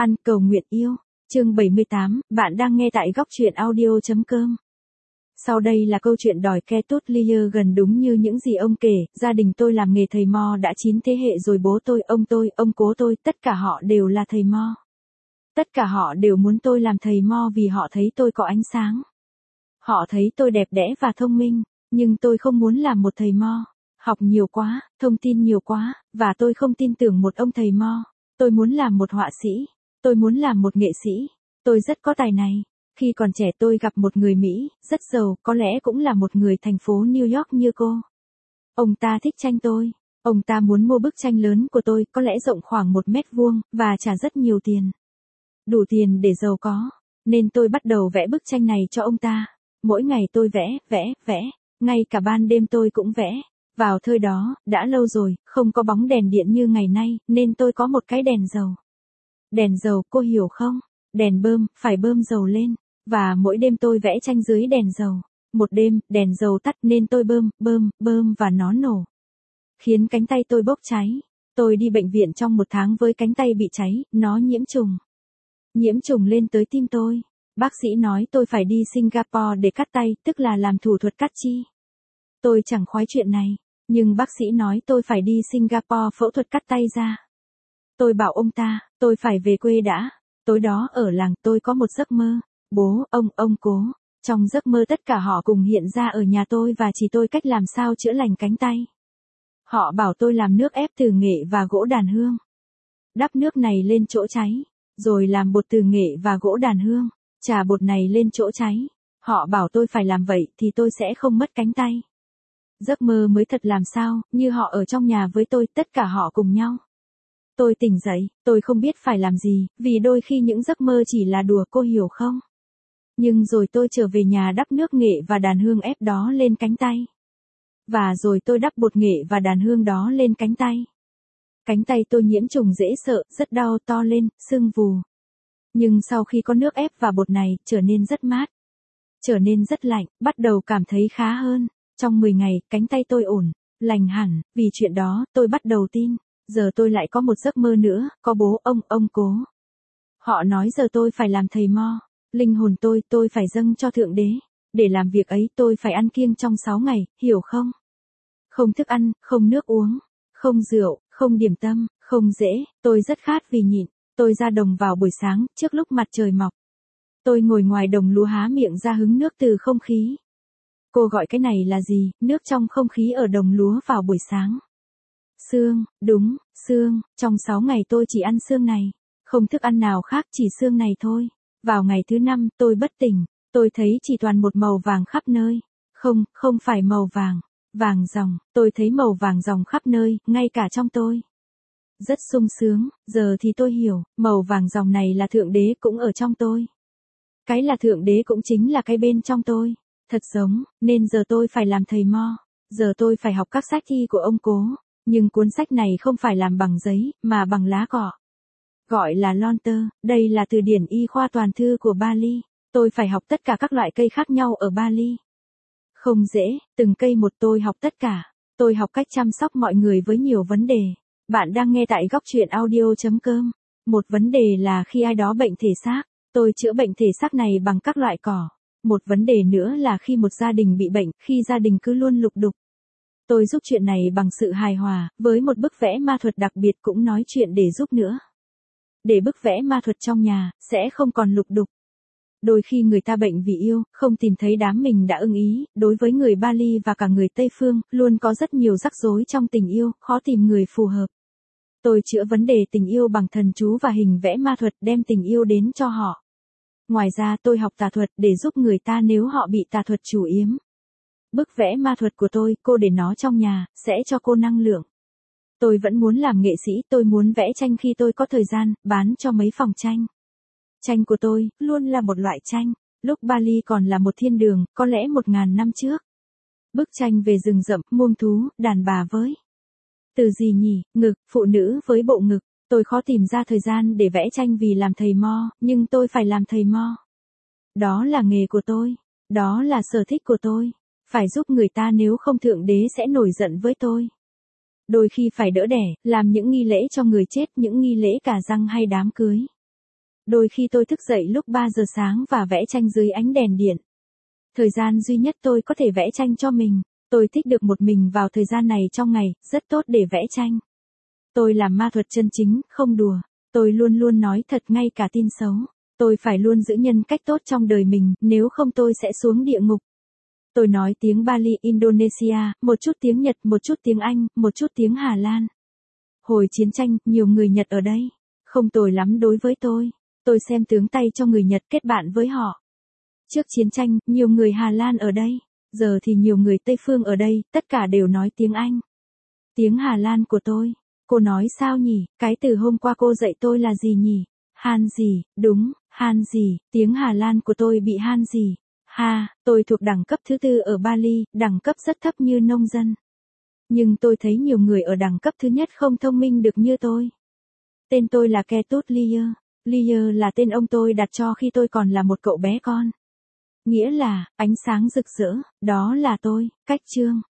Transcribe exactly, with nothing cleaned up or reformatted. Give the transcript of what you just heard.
Ăn cầu nguyện yêu. Chương bảy mươi tám, bạn đang nghe tại góc truyện audio.com. Sau đây là câu chuyện đòi ke tốt lier gần đúng như những gì ông kể, gia đình tôi làm nghề thầy mo đã chín thế hệ rồi, bố tôi, ông tôi, ông cố tôi, tất cả họ đều là thầy mo. Tất cả họ đều muốn tôi làm thầy mo vì họ thấy tôi có ánh sáng. Họ thấy tôi đẹp đẽ và thông minh, nhưng tôi không muốn làm một thầy mo. Học nhiều quá, thông tin nhiều quá, và tôi không tin tưởng một ông thầy mo. Tôi muốn làm một họa sĩ. Tôi muốn làm một nghệ sĩ. Tôi rất có tài này. Khi còn trẻ tôi gặp một người Mỹ, rất giàu, có lẽ cũng là một người thành phố New York như cô. Ông ta thích tranh tôi. Ông ta muốn mua bức tranh lớn của tôi, có lẽ rộng khoảng một mét vuông, và trả rất nhiều tiền. Đủ tiền để giàu có. Nên tôi bắt đầu vẽ bức tranh này cho ông ta. Mỗi ngày tôi vẽ, vẽ, vẽ. Ngay cả ban đêm tôi cũng vẽ. Vào thời đó, đã lâu rồi, không có bóng đèn điện như ngày nay, nên tôi có một cái đèn dầu. Đèn dầu, cô hiểu không? Đèn bơm, phải bơm dầu lên. Và mỗi đêm tôi vẽ tranh dưới đèn dầu. Một đêm, đèn dầu tắt nên tôi bơm, bơm, bơm và nó nổ. Khiến cánh tay tôi bốc cháy. Tôi đi bệnh viện trong một tháng với cánh tay bị cháy, nó nhiễm trùng. Nhiễm trùng lên tới tim tôi. Bác sĩ nói tôi phải đi Singapore để cắt tay, tức là làm thủ thuật cắt chi. Tôi chẳng khoái chuyện này, nhưng bác sĩ nói tôi phải đi Singapore phẫu thuật cắt tay ra. Tôi bảo ông ta, tôi phải về quê đã. Tối đó ở làng tôi có một giấc mơ. Bố, ông, ông cố. Trong giấc mơ tất cả họ cùng hiện ra ở nhà tôi và chỉ tôi cách làm sao chữa lành cánh tay. Họ bảo tôi làm nước ép từ nghệ và gỗ đàn hương. Đắp nước này lên chỗ cháy. Rồi làm bột từ nghệ và gỗ đàn hương. Trà bột này lên chỗ cháy. Họ bảo tôi phải làm vậy thì tôi sẽ không mất cánh tay. Giấc mơ mới thật làm sao, như họ ở trong nhà với tôi, tất cả họ cùng nhau. Tôi tỉnh dậy, tôi không biết phải làm gì, vì đôi khi những giấc mơ chỉ là đùa, cô hiểu không? Nhưng rồi tôi trở về nhà đắp nước nghệ và đàn hương ép đó lên cánh tay. Và rồi tôi đắp bột nghệ và đàn hương đó lên cánh tay. Cánh tay tôi nhiễm trùng dễ sợ, rất đau, to lên, sưng vù. Nhưng sau khi có nước ép và bột này, trở nên rất mát. Trở nên rất lạnh, bắt đầu cảm thấy khá hơn. Trong mười ngày, cánh tay tôi ổn, lành hẳn, vì chuyện đó, tôi bắt đầu tin. Giờ tôi lại có một giấc mơ nữa, có bố, ông, ông cố. Họ nói giờ tôi phải làm thầy mo. Linh hồn tôi, tôi phải dâng cho Thượng Đế. Để làm việc ấy, tôi phải ăn kiêng trong sáu ngày, hiểu không? Không thức ăn, không nước uống, không rượu, không điểm tâm, không dễ, tôi rất khát vì nhịn. Tôi ra đồng vào buổi sáng, trước lúc mặt trời mọc. Tôi ngồi ngoài đồng lúa há miệng ra hứng nước từ không khí. Cô gọi cái này là gì? Nước trong không khí ở đồng lúa vào buổi sáng. Sương, đúng, sương, trong sáu ngày tôi chỉ ăn sương này. Không thức ăn nào khác, chỉ sương này thôi. Vào ngày thứ năm, tôi bất tỉnh. Tôi thấy chỉ toàn một màu vàng khắp nơi. Không, không phải màu vàng. Vàng ròng, tôi thấy màu vàng ròng khắp nơi, ngay cả trong tôi. Rất sung sướng, giờ thì tôi hiểu, màu vàng ròng này là Thượng Đế cũng ở trong tôi. Cái là Thượng Đế cũng chính là cái bên trong tôi. Thật giống, nên giờ tôi phải làm thầy mo. Giờ tôi phải học các sách thi của ông cố. Nhưng cuốn sách này không phải làm bằng giấy, mà bằng lá cọ. Gọi là lonter, đây là từ điển y khoa toàn thư của Bali. Tôi phải học tất cả các loại cây khác nhau ở Bali. Không dễ, từng cây một tôi học tất cả. Tôi học cách chăm sóc mọi người với nhiều vấn đề. Bạn đang nghe tại góc truyện audio.com. Một vấn đề là khi ai đó bệnh thể xác, tôi chữa bệnh thể xác này bằng các loại cỏ. Một vấn đề nữa là khi một gia đình bị bệnh, khi gia đình cứ luôn lục đục. Tôi giúp chuyện này bằng sự hài hòa, với một bức vẽ ma thuật đặc biệt cũng nói chuyện để giúp nữa. Để bức vẽ ma thuật trong nhà, sẽ không còn lục đục. Đôi khi người ta bệnh vì yêu, không tìm thấy đám mình đã ưng ý, đối với người Bali và cả người Tây Phương, luôn có rất nhiều rắc rối trong tình yêu, khó tìm người phù hợp. Tôi chữa vấn đề tình yêu bằng thần chú và hình vẽ ma thuật đem tình yêu đến cho họ. Ngoài ra tôi học tà thuật để giúp người ta nếu họ bị tà thuật chủ yếm. Bức vẽ ma thuật của tôi, cô để nó trong nhà, sẽ cho cô năng lượng. Tôi vẫn muốn làm nghệ sĩ, tôi muốn vẽ tranh khi tôi có thời gian, bán cho mấy phòng tranh. Tranh của tôi, luôn là một loại tranh. Lúc Bali còn là một thiên đường, có lẽ một ngàn năm trước. Bức tranh về rừng rậm, muông thú, đàn bà với. Từ gì nhỉ, ngực, phụ nữ với bộ ngực. Tôi khó tìm ra thời gian để vẽ tranh vì làm thầy mo, nhưng tôi phải làm thầy mo. Đó là nghề của tôi. Đó là sở thích của tôi. Phải giúp người ta nếu không Thượng Đế sẽ nổi giận với tôi. Đôi khi phải đỡ đẻ, làm những nghi lễ cho người chết, những nghi lễ cả răng hay đám cưới. Đôi khi tôi thức dậy lúc ba giờ sáng và vẽ tranh dưới ánh đèn điện. Thời gian duy nhất tôi có thể vẽ tranh cho mình. Tôi thích được một mình vào thời gian này trong ngày, rất tốt để vẽ tranh. Tôi làm ma thuật chân chính, không đùa. Tôi luôn luôn nói thật ngay cả tin xấu. Tôi phải luôn giữ nhân cách tốt trong đời mình, nếu không tôi sẽ xuống địa ngục. Tôi nói tiếng Bali Indonesia, một chút tiếng Nhật, một chút tiếng Anh, một chút tiếng Hà Lan. Hồi chiến tranh, nhiều người Nhật ở đây. Không tồi lắm đối với tôi. Tôi xem tướng tay cho người Nhật kết bạn với họ. Trước chiến tranh, nhiều người Hà Lan ở đây. Giờ thì nhiều người Tây Phương ở đây, tất cả đều nói tiếng Anh. Tiếng Hà Lan của tôi. Cô nói sao nhỉ, cái từ hôm qua cô dạy tôi là gì nhỉ? Han gì, đúng, Han gì, tiếng Hà Lan của tôi bị Han gì. Ha, tôi thuộc đẳng cấp thứ tư ở Bali, đẳng cấp rất thấp như nông dân. Nhưng tôi thấy nhiều người ở đẳng cấp thứ nhất không thông minh được như tôi. Tên tôi là Ketut Lier. Lier là tên ông tôi đặt cho khi tôi còn là một cậu bé con. Nghĩa là, ánh sáng rực rỡ, đó là tôi, cách chương.